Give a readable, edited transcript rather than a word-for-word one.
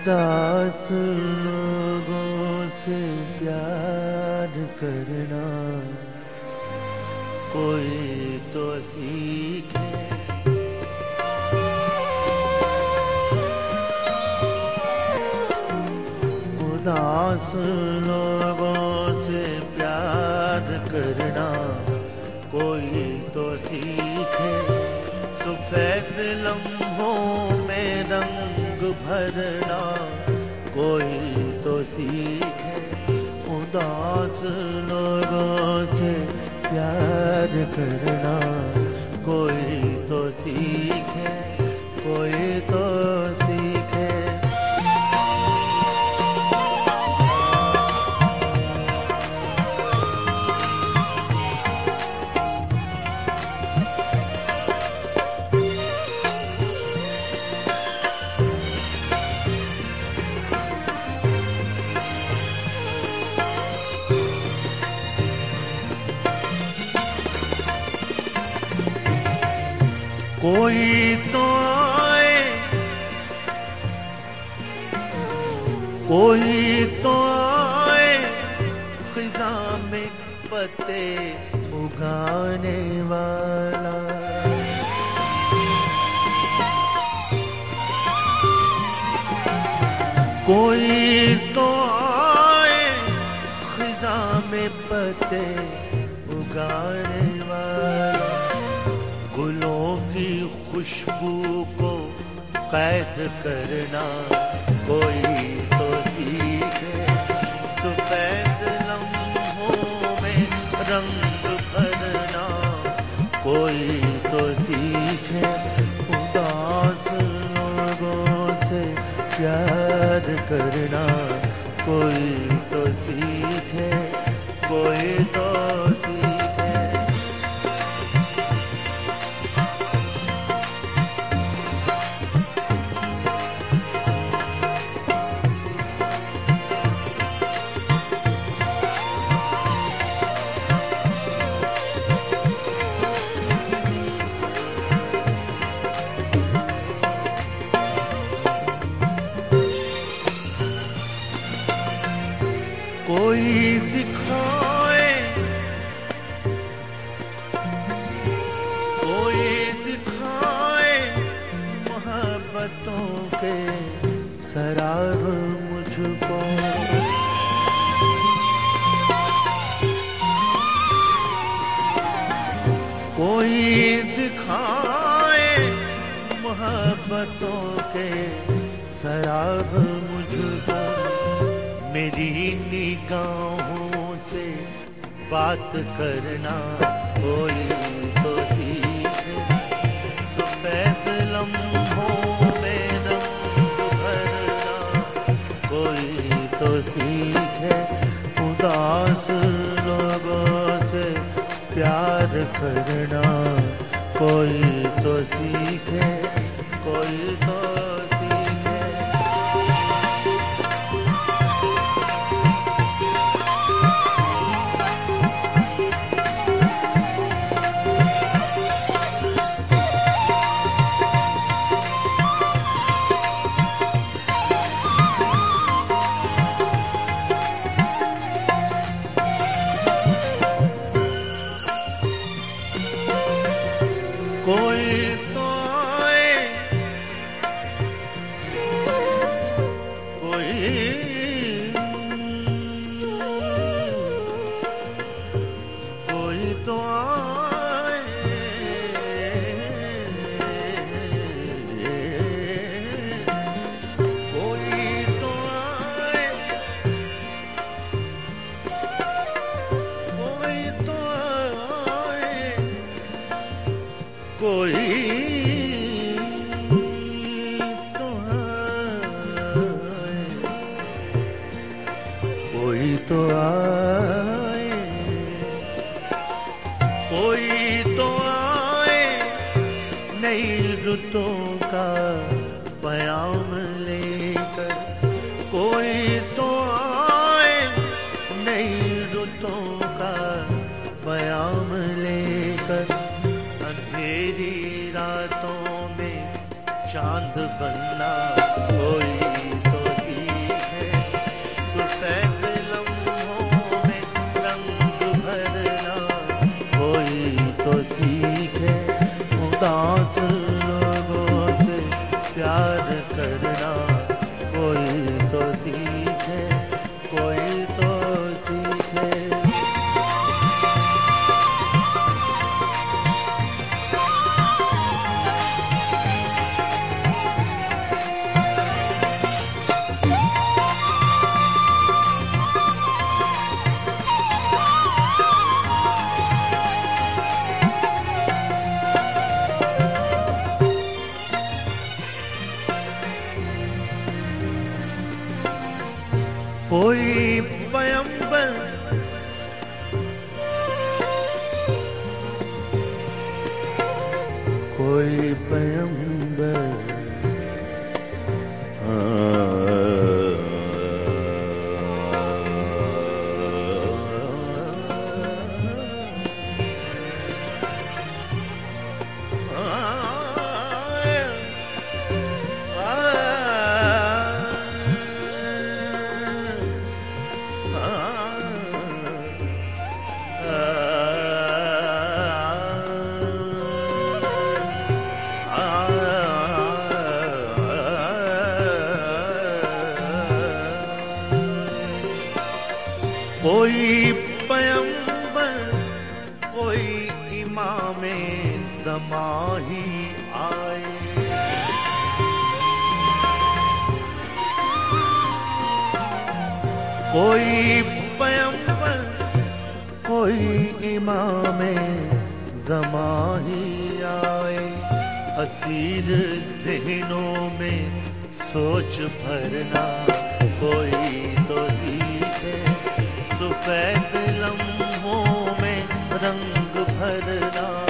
उदास लोगों से प्यार करना कोई तो सीखे। उदास लोगों से प्यार करना कोई तो सीखे। सफेद लम्हों में रंग भरना कोई तो सीखे। उदास लोगों से प्यार करना कोई तो सीखे, कोई तो सीखे। कोई तो आए, कोई तो आए खिज़ा में पत्ते उगाने वाला। कोई तो आए खिज़ा में पत्ते उगाने वाला। गुलों की खुशबू को कैद करना कोई तो सीखे। सफेद लम्हों में रंग भरना कोई तो सीखे। उदास लोगों से प्यार करना कोई तो सीखे, कोई तो सीखे। कोई दिखाए, कोई दिखाए मोहब्बतों के सराग मुझको। कोई दिखाए मोहब्बतों के सराग मुझको। मेरी निगाहों से बात करना कोई तो सीखे। सफेद लम्हों में रंग भरना कोई तो सीखे। उदास लोगों से प्यार करना कोई तो सीखे, कोई तो कोई तो आए, कोई तो आए, कोई तो आए, कोई तो आए, कोई तो आए, कोई तो आए, कोई तो आए नई रुतों का पैगाम लेकर। कोई तो आए नई रुतों का पैगाम लेकर। अंधेरी रातों में चांद बनना कोई तो पैगंबर, कोई पैगंबर कोई पैगंबर, कोई इमामे ज़मा ही आए। कोई पैगंबर, कोई इमामे ज़मा ही आए। असीर ज़हनों में सोच भरना, कोई तो सीखे सफेद लम्हों में रंग भरना।